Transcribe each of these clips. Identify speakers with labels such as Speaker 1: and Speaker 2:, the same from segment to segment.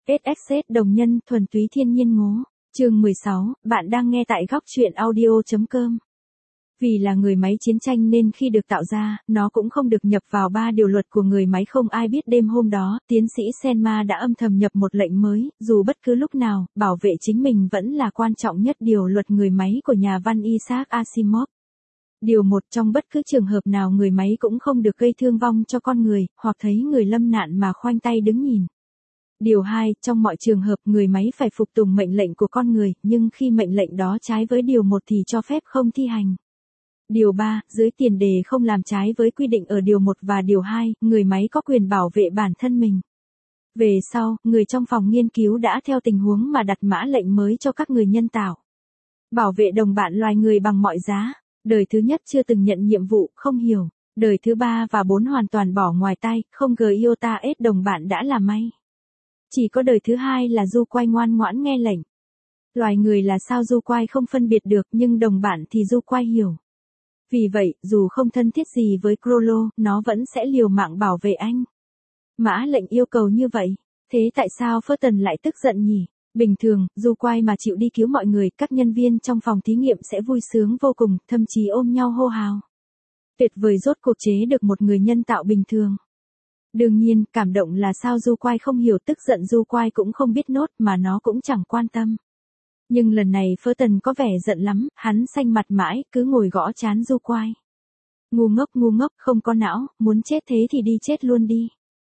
Speaker 1: SXS đồng nhân thuần túy thiên nhiên ngố. Chương 16, bạn đang nghe tại góc truyện audio.com. Vì là người máy chiến tranh nên khi được tạo ra, nó cũng không được nhập vào 3 điều luật của người máy. Không ai biết đêm hôm đó, tiến sĩ Senma đã âm thầm nhập một lệnh mới, dù bất cứ lúc nào, bảo vệ chính mình vẫn là quan trọng nhất. Điều luật người máy của nhà văn Isaac Asimov. Điều 1, trong bất cứ trường hợp nào người máy cũng không được gây thương vong cho con người, hoặc thấy người lâm nạn mà khoanh tay đứng nhìn. Điều 2, trong mọi trường hợp người máy phải phục tùng mệnh lệnh của con người, nhưng khi mệnh lệnh đó trái với điều 1 thì cho phép không thi hành. Điều 3, dưới tiền đề không làm trái với quy định ở điều 1 và điều 2, người máy có quyền bảo vệ bản thân mình. Về sau, người trong phòng nghiên cứu đã theo tình huống mà đặt mã lệnh mới cho các người nhân tạo. Bảo vệ đồng bạn loài người bằng mọi giá. Đời thứ nhất chưa từng nhận nhiệm vụ, không hiểu. Đời thứ 3 và 4 hoàn toàn bỏ ngoài tay, không iota s đồng bạn đã là may. Chỉ có đời thứ 2 là Du Quay ngoan ngoãn nghe lệnh. Loài người là sao Du Quay không phân biệt được, nhưng đồng bạn thì Du Quay hiểu. Vì vậy, dù không thân thiết gì với Crollo, nó vẫn sẽ liều mạng bảo vệ anh. Mã lệnh yêu cầu như vậy. Thế tại sao Phaeton lại tức giận nhỉ? Bình thường, Du Quay mà chịu đi cứu mọi người, các nhân viên trong phòng thí nghiệm sẽ vui sướng vô cùng, thậm chí ôm nhau hô hào. Tuyệt vời, rốt cuộc chế được một người nhân tạo bình thường. Đương nhiên, cảm động là sao Du Quay không hiểu, tức giận Du Quay cũng không biết nốt, mà nó cũng chẳng quan tâm. Nhưng lần này Phaeton có vẻ giận lắm, hắn xanh mặt mãi, cứ ngồi gõ trán Du Quay. Ngu ngốc, không có não, muốn chết thế thì đi chết luôn đi.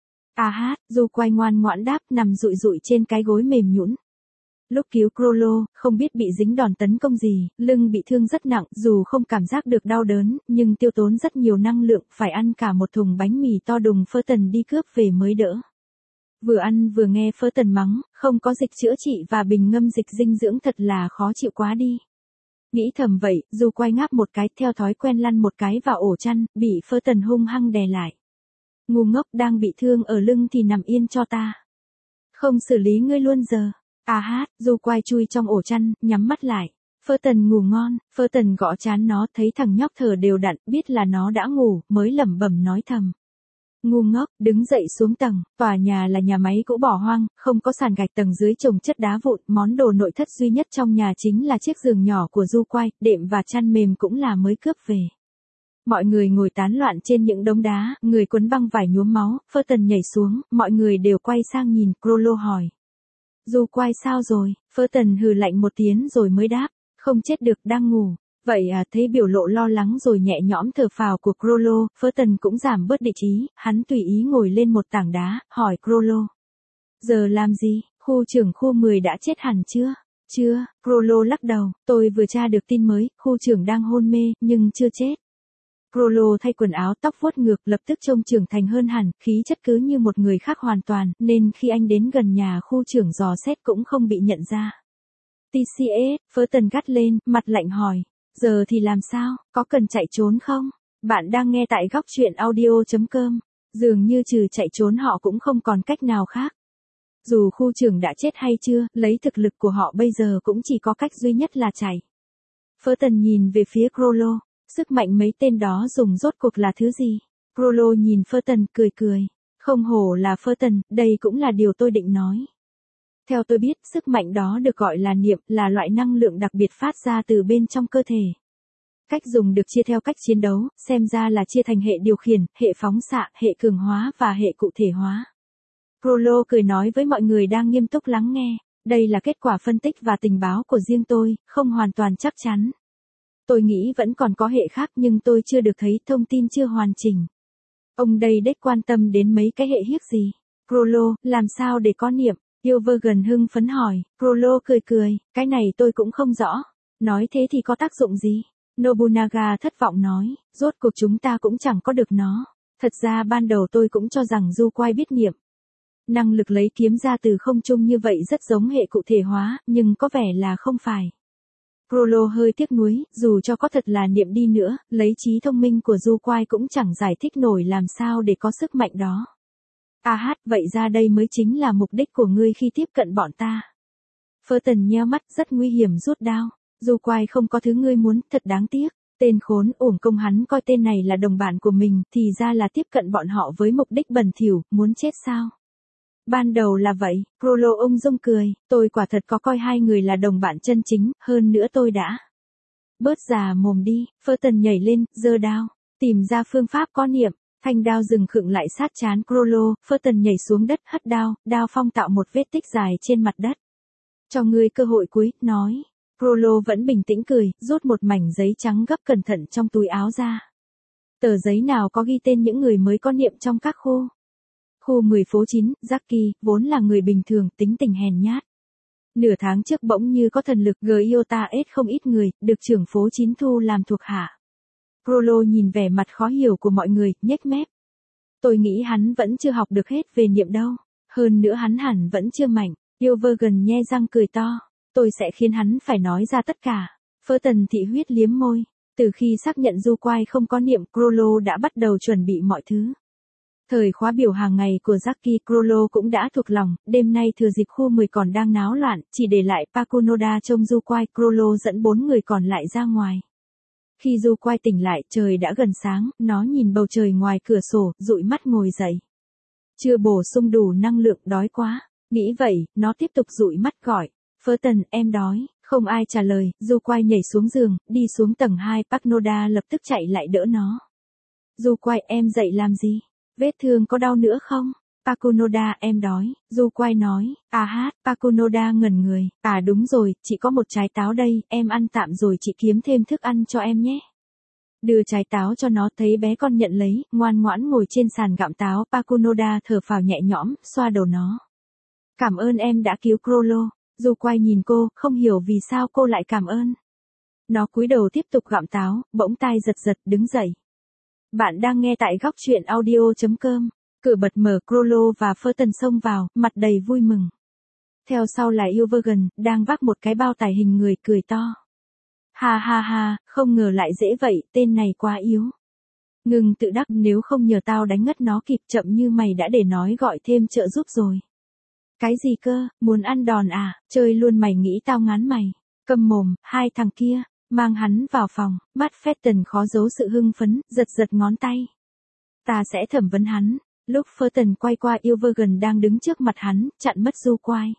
Speaker 1: Du Quay ngoan ngoãn đáp, nằm rụi rụi trên cái gối mềm nhũn. Lúc cứu Crollo, không biết bị dính đòn tấn công gì, lưng bị thương rất nặng, dù không cảm giác được đau đớn, nhưng tiêu tốn rất nhiều năng lượng, phải ăn cả một thùng bánh mì to đùng Phaeton đi cướp về mới đỡ. Vừa ăn vừa nghe Phaeton mắng, không có dịch chữa trị và bình ngâm dịch dinh dưỡng, thật là khó chịu quá đi. Nghĩ thầm vậy, Du Quay ngáp một cái, theo thói quen lăn một cái vào ổ chăn, bị Phaeton hung hăng đè lại. Ngu ngốc, đang bị thương ở lưng thì nằm yên cho ta. Không xử lý ngươi luôn giờ. Du Quay chui trong ổ chăn, nhắm mắt lại. Phaeton ngủ ngon. Phaeton gõ trán nó, thấy thằng nhóc thở đều đặn, biết là nó đã ngủ, mới lẩm bẩm nói thầm. Ngu ngốc, đứng dậy xuống tầng. Tòa nhà là nhà máy cũ bỏ hoang, không có sàn gạch, tầng dưới chồng chất đá vụn, món đồ nội thất duy nhất trong nhà chính là chiếc giường nhỏ của Du Quay, đệm và chăn mềm cũng là mới cướp về. Mọi người ngồi tán loạn trên những đống đá, người quấn băng vải nhuốm máu. Phaeton nhảy xuống, mọi người đều quay sang nhìn. Crollo hỏi. Du Quay sao rồi? Phaeton hừ lạnh một tiếng rồi mới đáp. Không chết được, đang ngủ. Vậy à? Thấy biểu lộ lo lắng rồi nhẹ nhõm thở phào của Crollo, Phaeton cũng giảm bớt địch ý, hắn tùy ý ngồi lên một tảng đá, hỏi Crollo. Giờ làm gì? Khu trưởng khu 10 đã chết hẳn chưa? Chưa, Crollo lắc đầu, tôi vừa tra được tin mới, khu trưởng đang hôn mê, nhưng chưa chết. Crollo thay quần áo, tóc vuốt ngược, lập tức trông trưởng thành hơn hẳn, khí chất cứ như một người khác hoàn toàn, nên khi anh đến gần nhà khu trưởng dò xét cũng không bị nhận ra. TCS, Phaeton gắt lên, mặt lạnh hỏi. Giờ thì làm sao, có cần chạy trốn không? Bạn đang nghe tại góc truyện audio.com. Dường như trừ chạy trốn họ cũng không còn cách nào khác. Dù khu trưởng đã chết hay chưa, lấy thực lực của họ bây giờ cũng chỉ có cách duy nhất là chạy. Phaeton nhìn về phía Crollo. Sức mạnh mấy tên đó dùng rốt cuộc là thứ gì? Crollo nhìn Phaeton cười cười. Không hổ là Phaeton, đây cũng là điều tôi định nói. Theo tôi biết, sức mạnh đó được gọi là niệm, là loại năng lượng đặc biệt phát ra từ bên trong cơ thể. Cách dùng được chia theo cách chiến đấu, xem ra là chia thành hệ điều khiển, hệ phóng xạ, hệ cường hóa và hệ cụ thể hóa. Crollo cười nói với mọi người đang nghiêm túc lắng nghe. Đây là kết quả phân tích và tình báo của riêng tôi, không hoàn toàn chắc chắn. Tôi nghĩ vẫn còn có hệ khác nhưng tôi chưa được thấy, thông tin chưa hoàn chỉnh. Ông đây đếch quan tâm đến mấy cái hệ hiếc gì? Crollo, làm sao để có niệm? Ilvergen hưng phấn hỏi. Crollo cười cười, cái này tôi cũng không rõ. Nói thế thì có tác dụng gì? Nobunaga thất vọng nói, rốt cuộc chúng ta cũng chẳng có được nó. Thật ra ban đầu tôi cũng cho rằng Du Quay biết niệm. Năng lực lấy kiếm ra từ không trung như vậy rất giống hệ cụ thể hóa, nhưng có vẻ là không phải. Crollo hơi tiếc nuối, dù cho có thật là niệm đi nữa, lấy trí thông minh của Du Quay cũng chẳng giải thích nổi làm sao để có sức mạnh đó. Vậy ra đây mới chính là mục đích của ngươi khi tiếp cận bọn ta. Phaeton nheo mắt, rất nguy hiểm, rút đao. Du Quay không có thứ ngươi muốn, thật đáng tiếc. Tên khốn, uổng công hắn coi tên này là đồng bạn của mình, thì ra là tiếp cận bọn họ với mục đích bẩn thỉu, muốn chết sao? Ban đầu là vậy, Crollo ung dung cười, tôi quả thật có coi hai người là đồng bạn chân chính, hơn nữa tôi đã. Bớt già mồm đi, Phaeton nhảy lên, giơ đao, tìm ra phương pháp có niệm, thanh đao dừng khựng lại sát chán Crollo, Phaeton nhảy xuống đất hất đao, đao phong tạo một vết tích dài trên mặt đất. Cho ngươi cơ hội cuối, nói. Crollo vẫn bình tĩnh cười, rút một mảnh giấy trắng gấp cẩn thận trong túi áo ra. Tờ giấy nào có ghi tên những người mới có niệm trong các khu. Khu 10 phố 9, Jackie, vốn là người bình thường, tính tình hèn nhát. Nửa tháng trước bỗng như có thần lực Giota ết không ít người, được trưởng phố 9 thu làm thuộc hạ. Crollo nhìn vẻ mặt khó hiểu của mọi người, nhếch mép. Tôi nghĩ hắn vẫn chưa học được hết về niệm đâu. Hơn nữa hắn hẳn vẫn chưa mạnh. Ilvergan nhe răng cười to. Tôi sẽ khiến hắn phải nói ra tất cả. Phaeton thị huyết liếm môi. Từ khi xác nhận Du Quai không có niệm, Crollo đã bắt đầu chuẩn bị mọi thứ. Thời khóa biểu hàng ngày của Jackie, Crollo cũng đã thuộc lòng, đêm nay thừa dịp khu 10 còn đang náo loạn, chỉ để lại Pakunoda trông Du Quai, Crollo dẫn 4 người còn lại ra ngoài. Khi Du Quai tỉnh lại, trời đã gần sáng, nó nhìn bầu trời ngoài cửa sổ, dụi mắt ngồi dậy. Chưa bổ sung đủ năng lượng, đói quá. Nghĩ vậy, nó tiếp tục dụi mắt gọi. Phaeton, em đói. Không ai trả lời, Du Quai nhảy xuống giường, đi xuống tầng 2, Pakunoda lập tức chạy lại đỡ nó. Du Quai, em dậy làm gì? Vết thương có đau nữa không? Pakunoda, em đói. Du Quai nói. À hát, Pakunoda ngẩn người. À đúng rồi, chị có một trái táo đây, em ăn tạm rồi chị kiếm thêm thức ăn cho em nhé. Đưa trái táo cho nó, thấy bé con nhận lấy, ngoan ngoãn ngồi trên sàn gặm táo. Pakunoda thở phào nhẹ nhõm, xoa đầu nó. Cảm ơn em đã cứu Crollo. Du Quai nhìn cô, không hiểu vì sao cô lại cảm ơn. Nó cúi đầu tiếp tục gặm táo, bỗng tai giật giật, đứng dậy. Bạn đang nghe tại góc truyện audio.com. Cửa bật mở, Crollo và Phaeton xông vào, mặt đầy vui mừng. Theo sau là Ilvergan, đang vác một cái bao tải hình người, cười to. Ha ha ha, không ngờ lại dễ vậy, tên này quá yếu. Ngừng tự đắc, nếu không nhờ tao đánh ngất nó kịp, chậm như mày đã để nói gọi thêm trợ giúp rồi. Cái gì cơ, muốn ăn đòn à, chơi luôn mày nghĩ tao ngán mày. Câm mồm, hai thằng kia, mang hắn vào phòng, mắt Phaeton khó giấu sự hưng phấn, giật giật ngón tay. Ta sẽ thẩm vấn hắn. Lúc Phaeton quay qua, Ilvergan đang đứng trước mặt hắn, chặn mất Du Quai.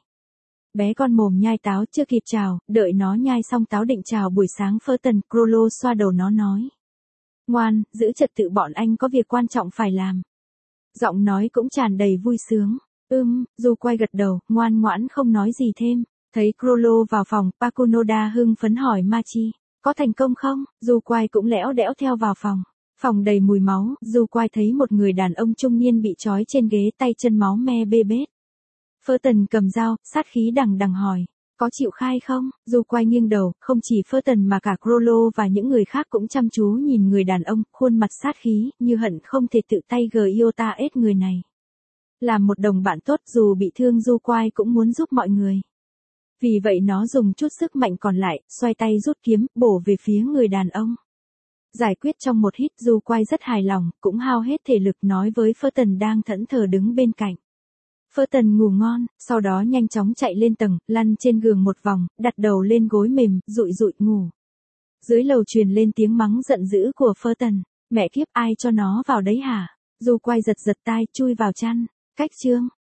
Speaker 1: Bé con mồm nhai táo chưa kịp chào, đợi nó nhai xong táo định chào buổi sáng Phaeton, Crollo xoa đầu nó nói. Ngoan, giữ trật tự, bọn anh có việc quan trọng phải làm. Giọng nói cũng tràn đầy vui sướng. Du Quai gật đầu, ngoan ngoãn không nói gì thêm. Thấy Crollo vào phòng, Pakunoda hưng phấn hỏi Machi, có thành công không? Du Quai cũng lẽo đẽo theo vào phòng. Phòng đầy mùi máu, Du Quai thấy một người đàn ông trung niên bị trói trên ghế, tay chân máu me bê bết. Phaeton cầm dao, sát khí đằng đằng hỏi, có chịu khai không? Du Quai nghiêng đầu, không chỉ Phaeton mà cả Crollo và những người khác cũng chăm chú nhìn người đàn ông, khuôn mặt sát khí, như hận không thể tự tay Giota ết người này. Làm một đồng bạn tốt, dù bị thương Du Quai cũng muốn giúp mọi người. Vì vậy nó dùng chút sức mạnh còn lại, xoay tay rút kiếm, bổ về phía người đàn ông. Giải quyết trong một hít, Du Quai rất hài lòng, cũng hao hết thể lực, nói với Phaeton đang thẫn thờ đứng bên cạnh. Phaeton ngủ ngon, sau đó nhanh chóng chạy lên tầng, lăn trên giường một vòng, đặt đầu lên gối mềm, dụi dụi ngủ. Dưới lầu truyền lên tiếng mắng giận dữ của Phaeton. Mẹ kiếp, ai cho nó vào đấy hả? Du Quai giật giật tai, chui vào chăn. Cách chương.